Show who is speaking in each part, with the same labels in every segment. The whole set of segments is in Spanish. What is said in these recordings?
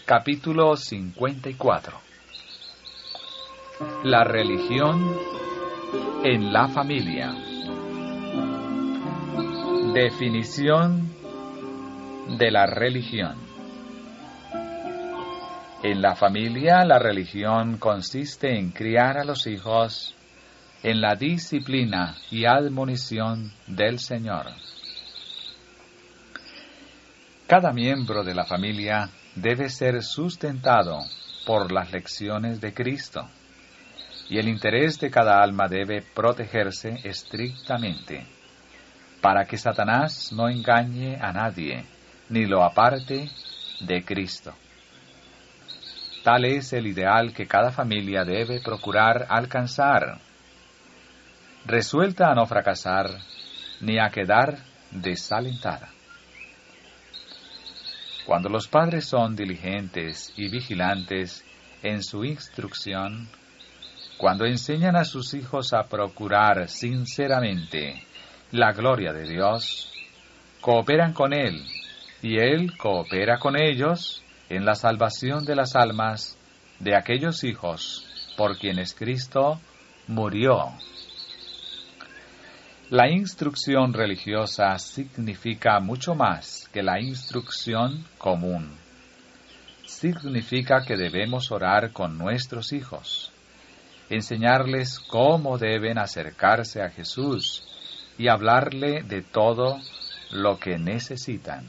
Speaker 1: Capítulo 54. La religión en la familia. Definición de la religión. En la familia, la religión consiste en criar a los hijos en la disciplina y admonición del Señor. Cada miembro de la familia debe ser sustentado por las lecciones de Cristo, y el interés de cada alma debe protegerse estrictamente, para que Satanás no engañe a nadie, ni lo aparte de Cristo. Tal es el ideal que cada familia debe procurar alcanzar, resuelta a no fracasar ni a quedar desalentada. Cuando los padres son diligentes y vigilantes en su instrucción, cuando enseñan a sus hijos a procurar sinceramente la gloria de Dios, cooperan con Él, y Él coopera con ellos en la salvación de las almas de aquellos hijos por quienes Cristo murió. La instrucción religiosa significa mucho más que la instrucción común. Significa que debemos orar con nuestros hijos, enseñarles cómo deben acercarse a Jesús y hablarle de todo lo que necesitan.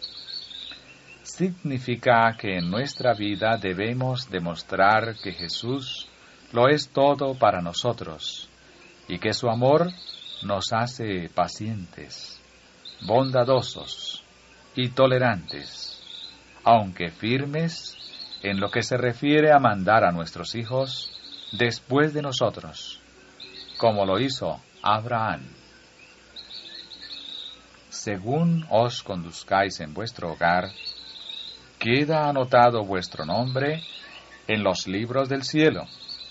Speaker 1: Significa que en nuestra vida debemos demostrar que Jesús lo es todo para nosotros y que su amor nos hace pacientes, bondadosos y tolerantes, aunque firmes en lo que se refiere a mandar a nuestros hijos después de nosotros, como lo hizo Abraham. Según os conduzcáis en vuestro hogar, queda anotado vuestro nombre en los libros del cielo.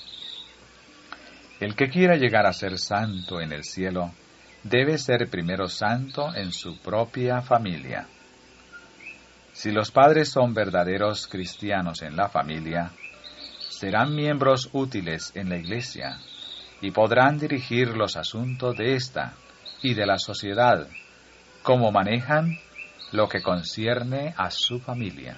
Speaker 1: El que quiera llegar a ser santo en el cielo, debe ser primero santo en su propia familia. Si los padres son verdaderos cristianos en la familia, serán miembros útiles en la iglesia y podrán dirigir los asuntos de esta y de la sociedad, como manejan lo que concierne a su familia.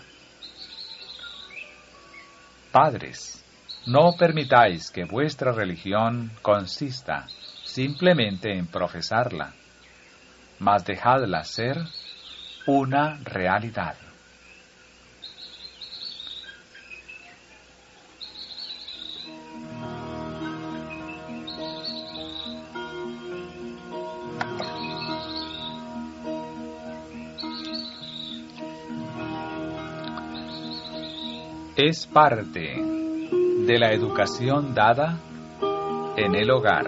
Speaker 1: Padres, no permitáis que vuestra religión consista simplemente en profesarla, mas dejadla ser una realidad. Es parte de la educación dada en el hogar.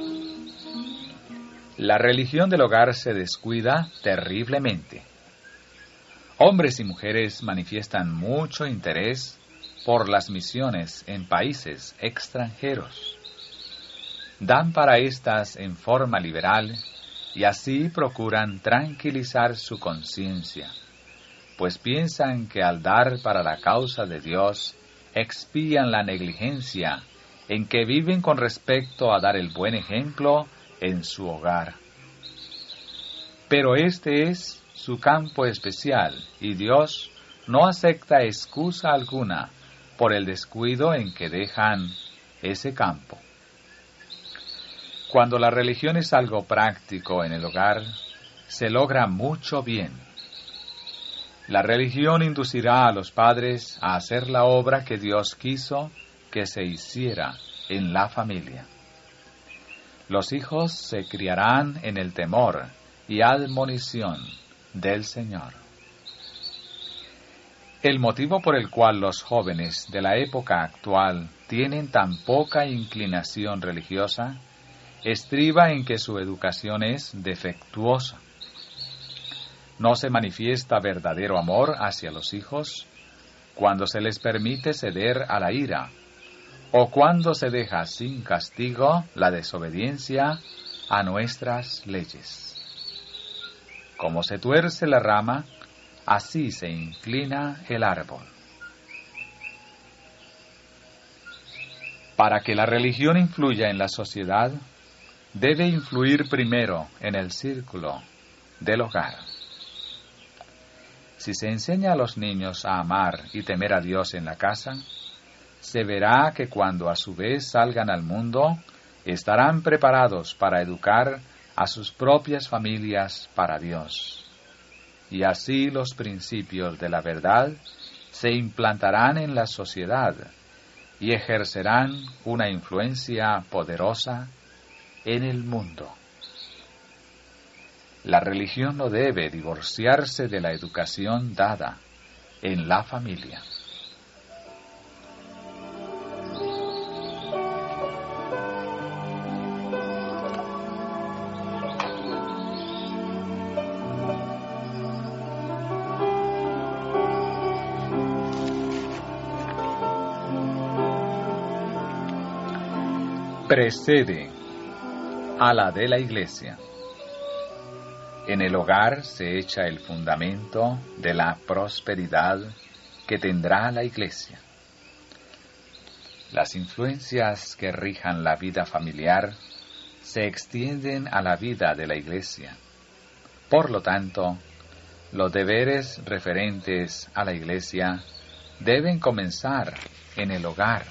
Speaker 1: La religión del hogar se descuida terriblemente. Hombres y mujeres manifiestan mucho interés por las misiones en países extranjeros. Dan para estas en forma liberal y así procuran tranquilizar su conciencia, pues piensan que al dar para la causa de Dios, expían la negligencia en que viven con respecto a dar el buen ejemplo en su hogar. Pero este es su campo especial, y Dios no acepta excusa alguna por el descuido en que dejan ese campo. Cuando la religión es algo práctico en el hogar, se logra mucho bien. La religión inducirá a los padres a hacer la obra que Dios quiso que se hiciera en la familia. Los hijos se criarán en el temor y admonición del Señor. El motivo por el cual los jóvenes de la época actual tienen tan poca inclinación religiosa estriba en que su educación es defectuosa. No se manifiesta verdadero amor hacia los hijos cuando se les permite ceder a la ira, o cuando se deja sin castigo la desobediencia a nuestras leyes. Como se tuerce la rama, así se inclina el árbol. Para que la religión influya en la sociedad, debe influir primero en el círculo del hogar. Si se enseña a los niños a amar y temer a Dios en la casa, se verá que cuando a su vez salgan al mundo, estarán preparados para educar a sus propias familias para Dios. Y así los principios de la verdad se implantarán en la sociedad y ejercerán una influencia poderosa en el mundo. La religión no debe divorciarse de la educación dada en la familia. Precede a la de la Iglesia. En el hogar se echa el fundamento de la prosperidad que tendrá la Iglesia. Las influencias que rijan la vida familiar se extienden a la vida de la Iglesia. Por lo tanto, los deberes referentes a la Iglesia deben comenzar en el hogar.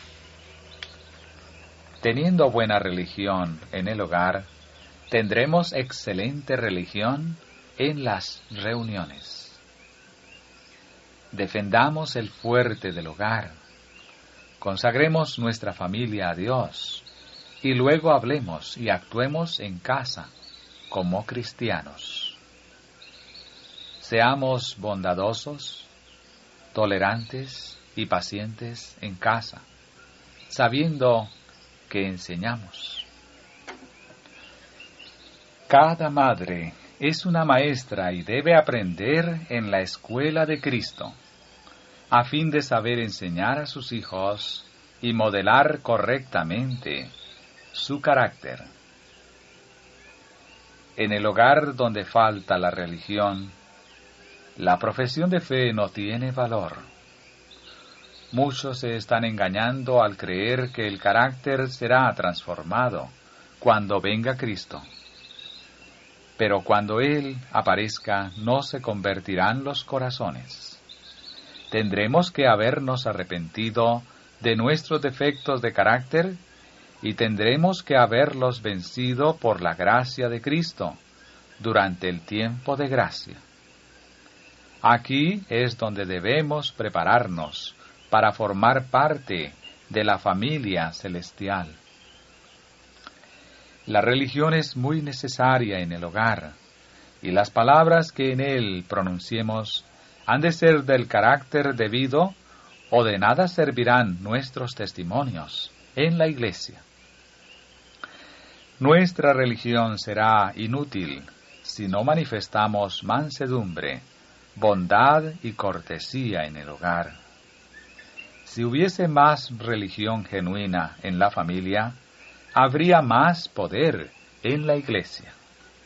Speaker 1: Teniendo buena religión en el hogar, tendremos excelente religión en las reuniones. Defendamos el fuerte del hogar, consagremos nuestra familia a Dios, y luego hablemos y actuemos en casa como cristianos. Seamos bondadosos, tolerantes y pacientes en casa, sabiendo que enseñamos. Cada madre es una maestra y debe aprender en la escuela de Cristo, a fin de saber enseñar a sus hijos y modelar correctamente su carácter. En el hogar donde falta la religión, la profesión de fe no tiene valor. Muchos se están engañando al creer que el carácter será transformado cuando venga Cristo. Pero cuando Él aparezca, no se convertirán los corazones. Tendremos que habernos arrepentido de nuestros defectos de carácter y tendremos que haberlos vencido por la gracia de Cristo durante el tiempo de gracia. Aquí es donde debemos prepararnos para formar parte de la familia celestial. La religión es muy necesaria en el hogar, y las palabras que en él pronunciemos han de ser del carácter debido, o de nada servirán nuestros testimonios en la iglesia. Nuestra religión será inútil si no manifestamos mansedumbre, bondad y cortesía en el hogar. Si hubiese más religión genuina en la familia, habría más poder en la iglesia.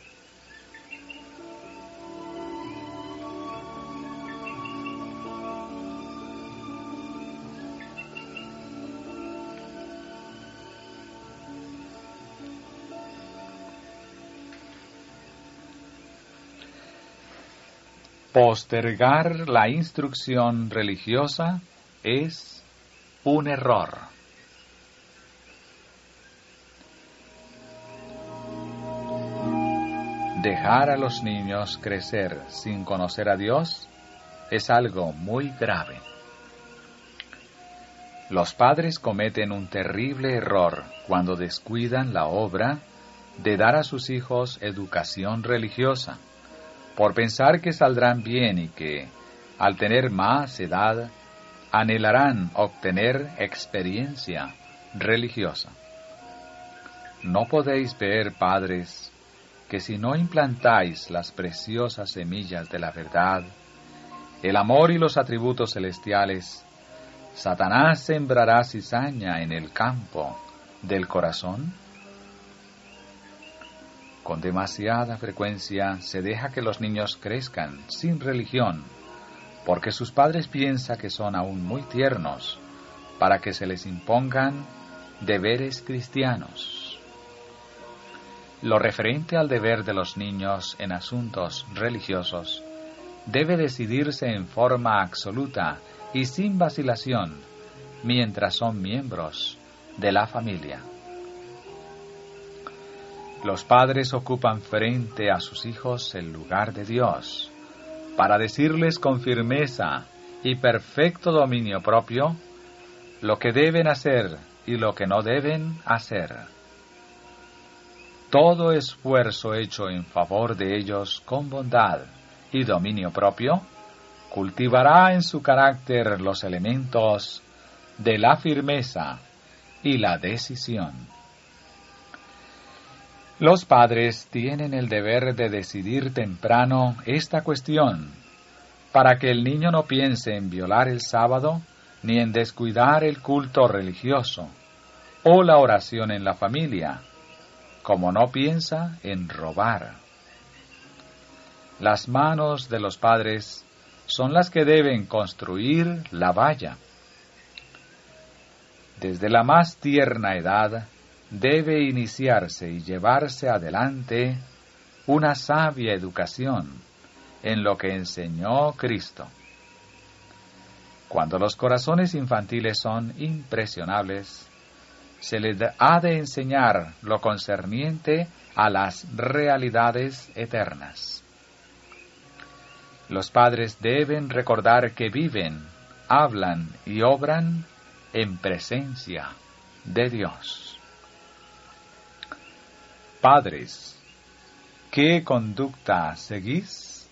Speaker 1: Postergar la instrucción religiosa es un error. Dejar a los niños crecer sin conocer a Dios es algo muy grave. Los padres cometen un terrible error cuando descuidan la obra de dar a sus hijos educación religiosa, por pensar que saldrán bien y que, al tener más edad, anhelarán obtener experiencia religiosa. ¿No podéis ver, padres, que si no implantáis las preciosas semillas de la verdad, el amor y los atributos celestiales, Satanás sembrará cizaña en el campo del corazón? Con demasiada frecuencia se deja que los niños crezcan sin religión, porque sus padres piensan que son aún muy tiernos para que se les impongan deberes cristianos. Lo referente al deber de los niños en asuntos religiosos debe decidirse en forma absoluta y sin vacilación mientras son miembros de la familia. Los padres ocupan frente a sus hijos el lugar de Dios para decirles con firmeza y perfecto dominio propio lo que deben hacer y lo que no deben hacer. Todo esfuerzo hecho en favor de ellos con bondad y dominio propio cultivará en su carácter los elementos de la firmeza y la decisión. Los padres tienen el deber de decidir temprano esta cuestión para que el niño no piense en violar el sábado ni en descuidar el culto religioso o la oración en la familia, como no piensa en robar. Las manos de los padres son las que deben construir la valla. Desde la más tierna edad debe iniciarse y llevarse adelante una sabia educación en lo que enseñó Cristo. Cuando los corazones infantiles son impresionables, se les ha de enseñar lo concerniente a las realidades eternas. Los padres deben recordar que viven, hablan y obran en presencia de Dios. Padres, ¿qué conducta seguís?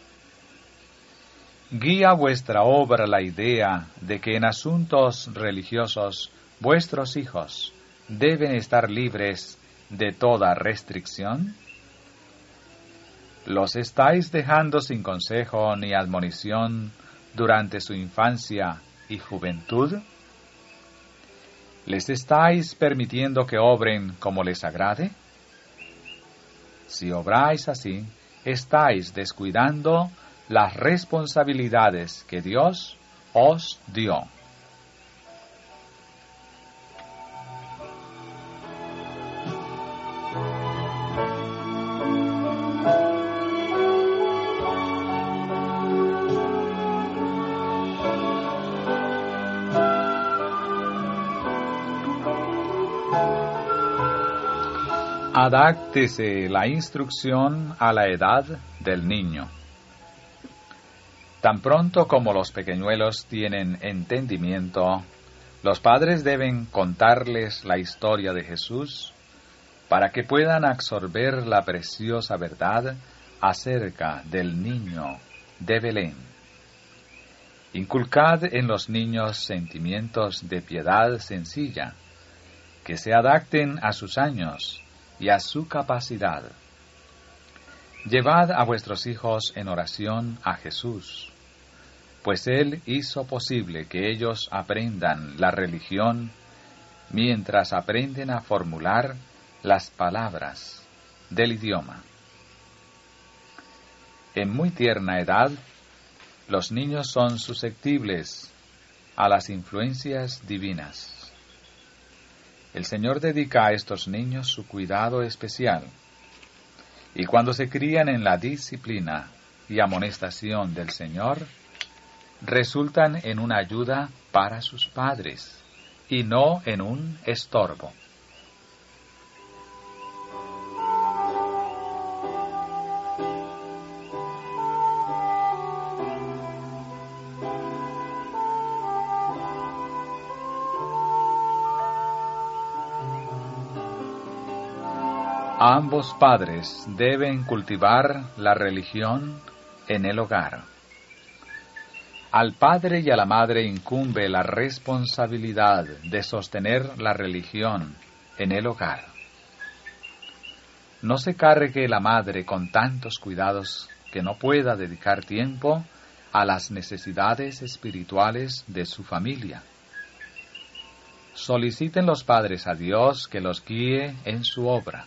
Speaker 1: Guía vuestra obra la idea de que en asuntos religiosos vuestros hijos deben estar libres de toda restricción. ¿Los estáis dejando sin consejo ni admonición durante su infancia y juventud? ¿Les estáis permitiendo que obren como les agrade? Si obráis así, estáis descuidando las responsabilidades que Dios os dio. Adáctese la instrucción a la edad del niño. Tan pronto como los pequeñuelos tienen entendimiento, los padres deben contarles la historia de Jesús para que puedan absorber la preciosa verdad acerca del niño de Belén. Inculcad en los niños sentimientos de piedad sencilla, que se adapten a sus años y a su capacidad. Llevad a vuestros hijos en oración a Jesús, pues Él hizo posible que ellos aprendan la religión mientras aprenden a formular las palabras del idioma. En muy tierna edad, los niños son susceptibles a las influencias divinas. El Señor dedica a estos niños su cuidado especial, y cuando se crían en la disciplina y amonestación del Señor, resultan en una ayuda para sus padres, y no en un estorbo. Ambos padres deben cultivar la religión en el hogar. Al padre y a la madre incumbe la responsabilidad de sostener la religión en el hogar. No se cargue la madre con tantos cuidados que no pueda dedicar tiempo a las necesidades espirituales de su familia. Soliciten los padres a Dios que los guíe en su obra.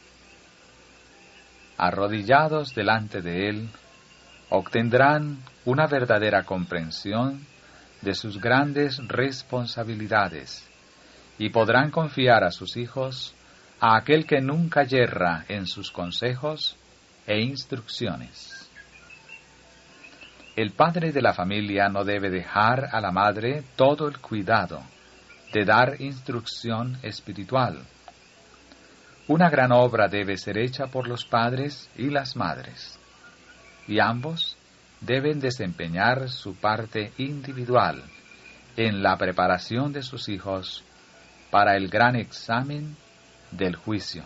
Speaker 1: Arrodillados delante de Él, obtendrán una verdadera comprensión de sus grandes responsabilidades y podrán confiar a sus hijos a aquel que nunca yerra en sus consejos e instrucciones. El padre de la familia no debe dejar a la madre todo el cuidado de dar instrucción espiritual. Una gran obra debe ser hecha por los padres y las madres, y ambos deben desempeñar su parte individual en la preparación de sus hijos para el gran examen del juicio.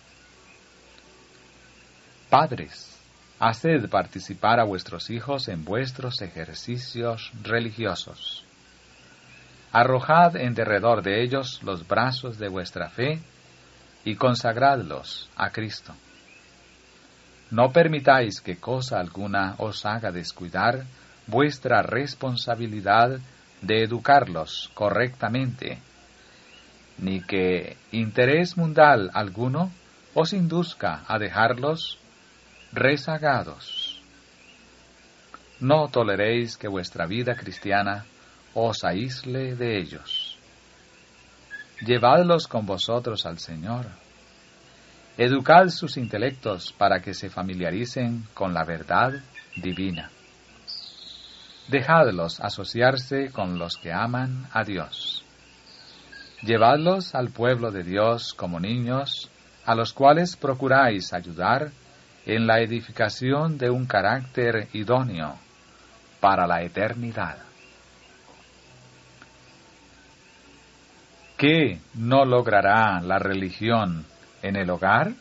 Speaker 1: Padres, haced participar a vuestros hijos en vuestros ejercicios religiosos. Arrojad en derredor de ellos los brazos de vuestra fe y consagradlos a Cristo. No permitáis que cosa alguna os haga descuidar vuestra responsabilidad de educarlos correctamente, ni que interés mundal alguno os induzca a dejarlos rezagados. No toleréis que vuestra vida cristiana os aísle de ellos. Llevadlos con vosotros al Señor. Educad sus intelectos para que se familiaricen con la verdad divina. Dejadlos asociarse con los que aman a Dios. Llevadlos al pueblo de Dios como niños, a los cuales procuráis ayudar en la edificación de un carácter idóneo para la eternidad. ¿Qué no logrará la religión en el hogar?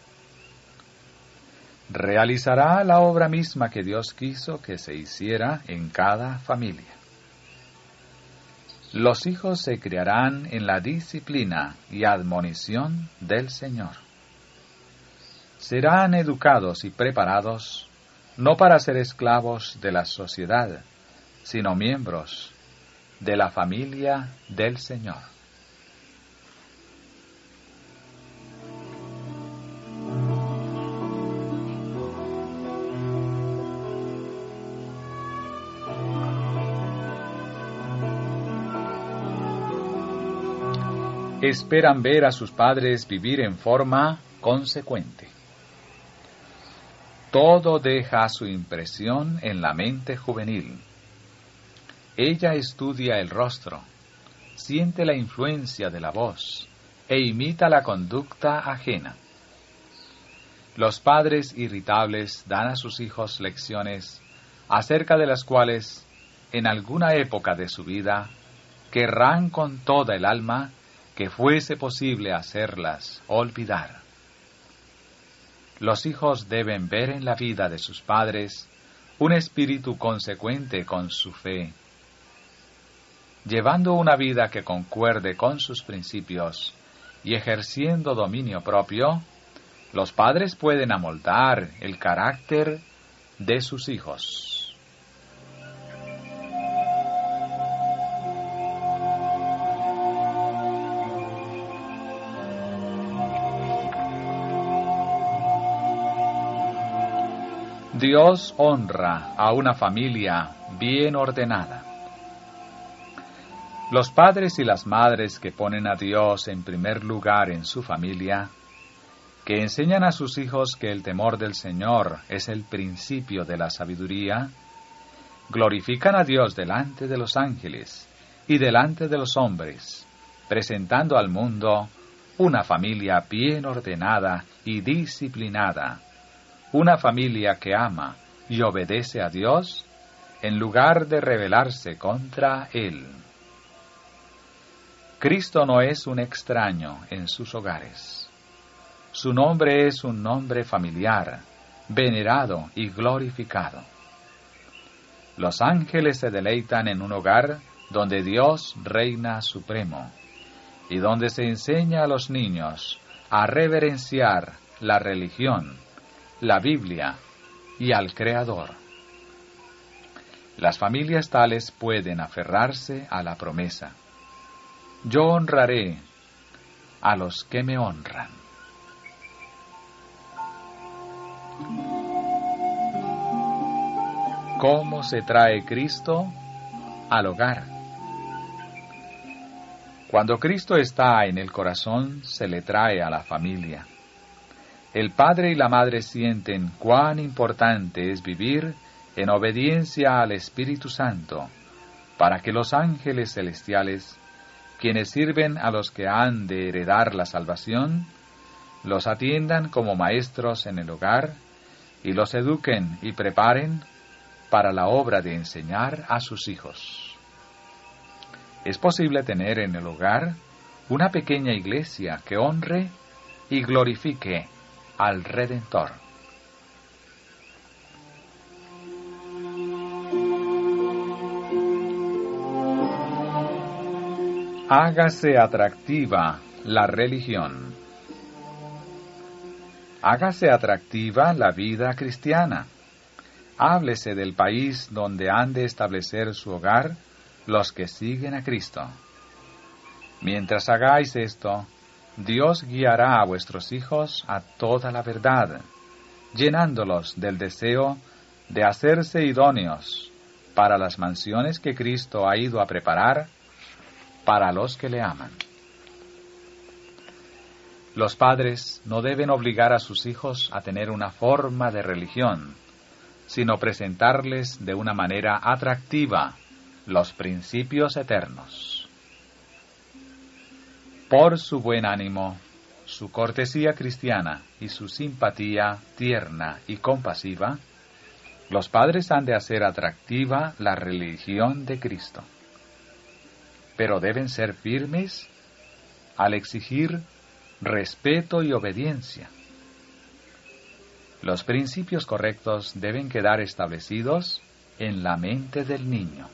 Speaker 1: Realizará la obra misma que Dios quiso que se hiciera en cada familia. Los hijos se criarán en la disciplina y admonición del Señor. Serán educados y preparados no para ser esclavos de la sociedad, sino miembros de la familia del Señor. Esperan ver a sus padres vivir en forma consecuente. Todo deja su impresión en la mente juvenil. Ella estudia el rostro, siente la influencia de la voz e imita la conducta ajena. Los padres irritables dan a sus hijos lecciones acerca de las cuales, en alguna época de su vida, querrán con toda el alma que fuese posible hacerlas olvidar. Los hijos deben ver en la vida de sus padres un espíritu consecuente con su fe. Llevando una vida que concuerde con sus principios y ejerciendo dominio propio, los padres pueden amoldar el carácter de sus hijos. Dios honra a una familia bien ordenada. Los padres y las madres que ponen a Dios en primer lugar en su familia, que enseñan a sus hijos que el temor del Señor es el principio de la sabiduría, glorifican a Dios delante de los ángeles y delante de los hombres, presentando al mundo una familia bien ordenada y disciplinada, una familia que ama y obedece a Dios en lugar de rebelarse contra Él. Cristo no es un extraño en sus hogares. Su nombre es un nombre familiar, venerado y glorificado. Los ángeles se deleitan en un hogar donde Dios reina supremo y donde se enseña a los niños a reverenciar la religión, la Biblia y al Creador. Las familias tales pueden aferrarse a la promesa: yo honraré a los que me honran. ¿Cómo se trae Cristo al hogar? Cuando Cristo está en el corazón, se le trae a la familia. El padre y la madre sienten cuán importante es vivir en obediencia al Espíritu Santo, para que los ángeles celestiales, quienes sirven a los que han de heredar la salvación, los atiendan como maestros en el hogar y los eduquen y preparen para la obra de enseñar a sus hijos. Es posible tener en el hogar una pequeña iglesia que honre y glorifique al Redentor. Hágase atractiva la religión. Hágase atractiva la vida cristiana. Háblese del país donde han de establecer su hogar los que siguen a Cristo. Mientras hagáis esto, Dios guiará a vuestros hijos a toda la verdad, llenándolos del deseo de hacerse idóneos para las mansiones que Cristo ha ido a preparar para los que le aman. Los padres no deben obligar a sus hijos a tener una forma de religión, sino presentarles de una manera atractiva los principios eternos. Por su buen ánimo, su cortesía cristiana y su simpatía tierna y compasiva, los padres han de hacer atractiva la religión de Cristo. Pero deben ser firmes al exigir respeto y obediencia. Los principios correctos deben quedar establecidos en la mente del niño.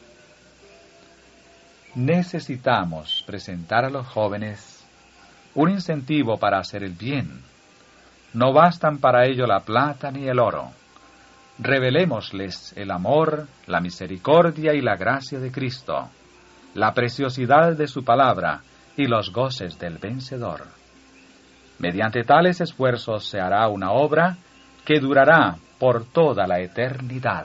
Speaker 1: Necesitamos presentar a los jóvenes un incentivo para hacer el bien. No bastan para ello la plata ni el oro. Revelémosles el amor, la misericordia y la gracia de Cristo, la preciosidad de su palabra y los goces del vencedor. Mediante tales esfuerzos se hará una obra que durará por toda la eternidad.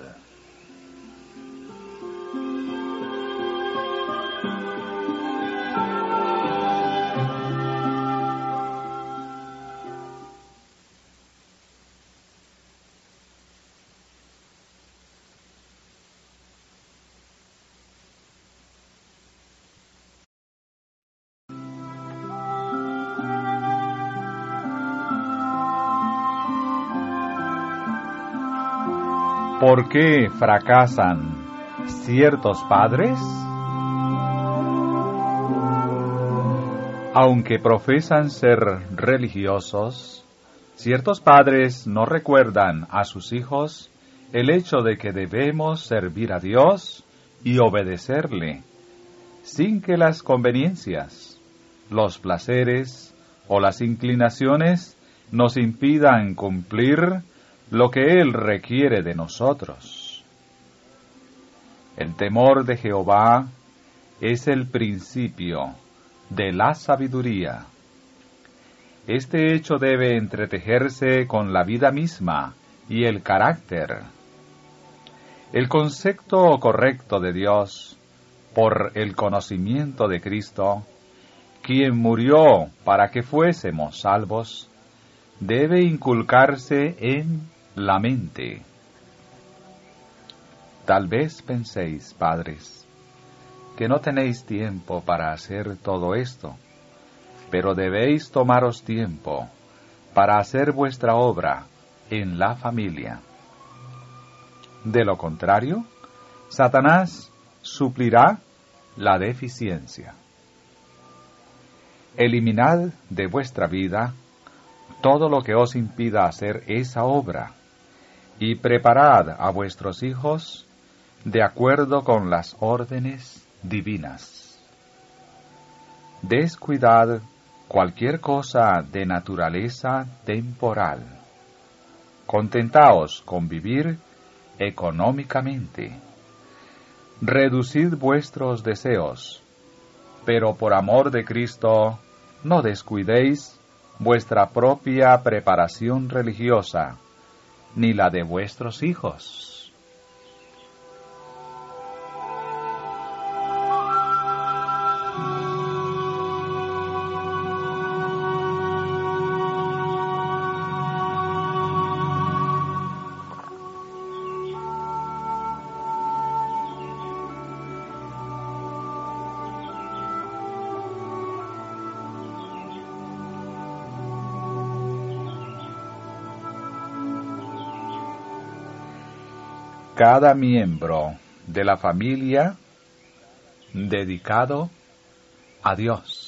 Speaker 1: ¿Por qué fracasan ciertos padres? Aunque profesan ser religiosos, ciertos padres no recuerdan a sus hijos el hecho de que debemos servir a Dios y obedecerle, sin que las conveniencias, los placeres o las inclinaciones nos impidan cumplir lo que Él requiere de nosotros. El temor de Jehová es el principio de la sabiduría. Este hecho debe entretejerse con la vida misma y el carácter. El concepto correcto de Dios, por el conocimiento de Cristo, quien murió para que fuésemos salvos, debe inculcarse en la mente. Tal vez penséis, padres, que no tenéis tiempo para hacer todo esto, pero debéis tomaros tiempo para hacer vuestra obra en la familia. De lo contrario, Satanás suplirá la deficiencia. Eliminad de vuestra vida todo lo que os impida hacer esa obra, y preparad a vuestros hijos de acuerdo con las órdenes divinas. Descuidad cualquier cosa de naturaleza temporal. Contentaos con vivir económicamente. Reducid vuestros deseos, pero por amor de Cristo no descuidéis vuestra propia preparación religiosa, ni la de vuestros hijos. cada miembro de la familia dedicado a Dios.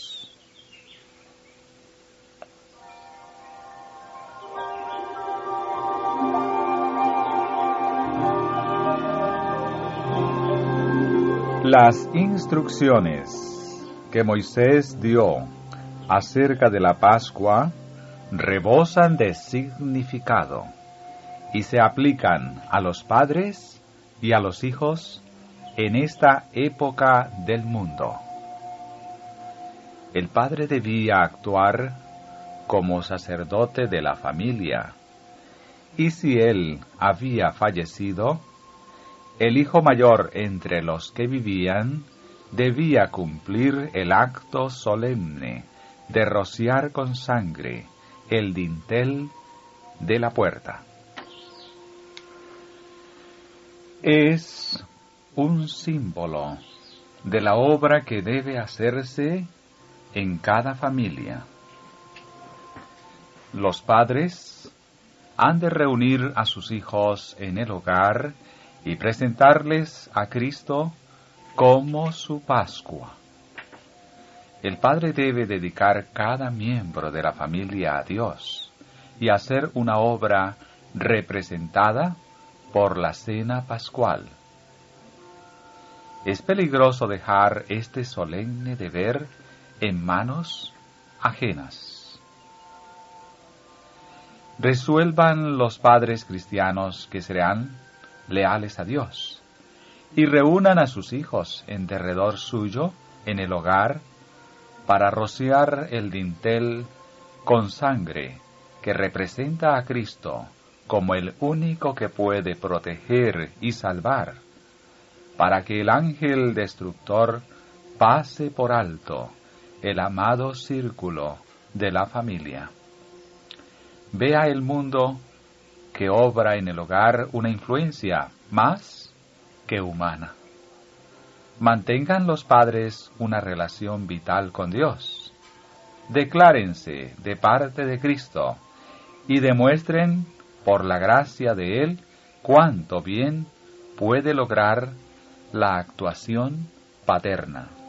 Speaker 1: Las instrucciones que Moisés dio acerca de la Pascua rebosan de significado y se aplican a los padres y a los hijos en esta época del mundo. El padre debía actuar como sacerdote de la familia, y si él había fallecido, el hijo mayor entre los que vivían debía cumplir el acto solemne de rociar con sangre el dintel de la puerta. Es un símbolo de la obra que debe hacerse en cada familia. Los padres han de reunir a sus hijos en el hogar y presentarles a Cristo como su Pascua. El padre debe dedicar cada miembro de la familia a Dios y hacer una obra representada por la cena pascual. Es peligroso dejar este solemne deber en manos ajenas. Resuelvan los padres cristianos que serán leales a Dios, y reúnan a sus hijos en derredor suyo en el hogar para rociar el dintel con sangre que representa a Cristo como el único que puede proteger y salvar, para que el ángel destructor pase por alto el amado círculo de la familia. Vea el mundo que obra en el hogar una influencia más que humana. Mantengan los padres una relación vital con Dios. Declárense de parte de Cristo y demuestren por la gracia de Él cuánto bien puede lograr la actuación paterna.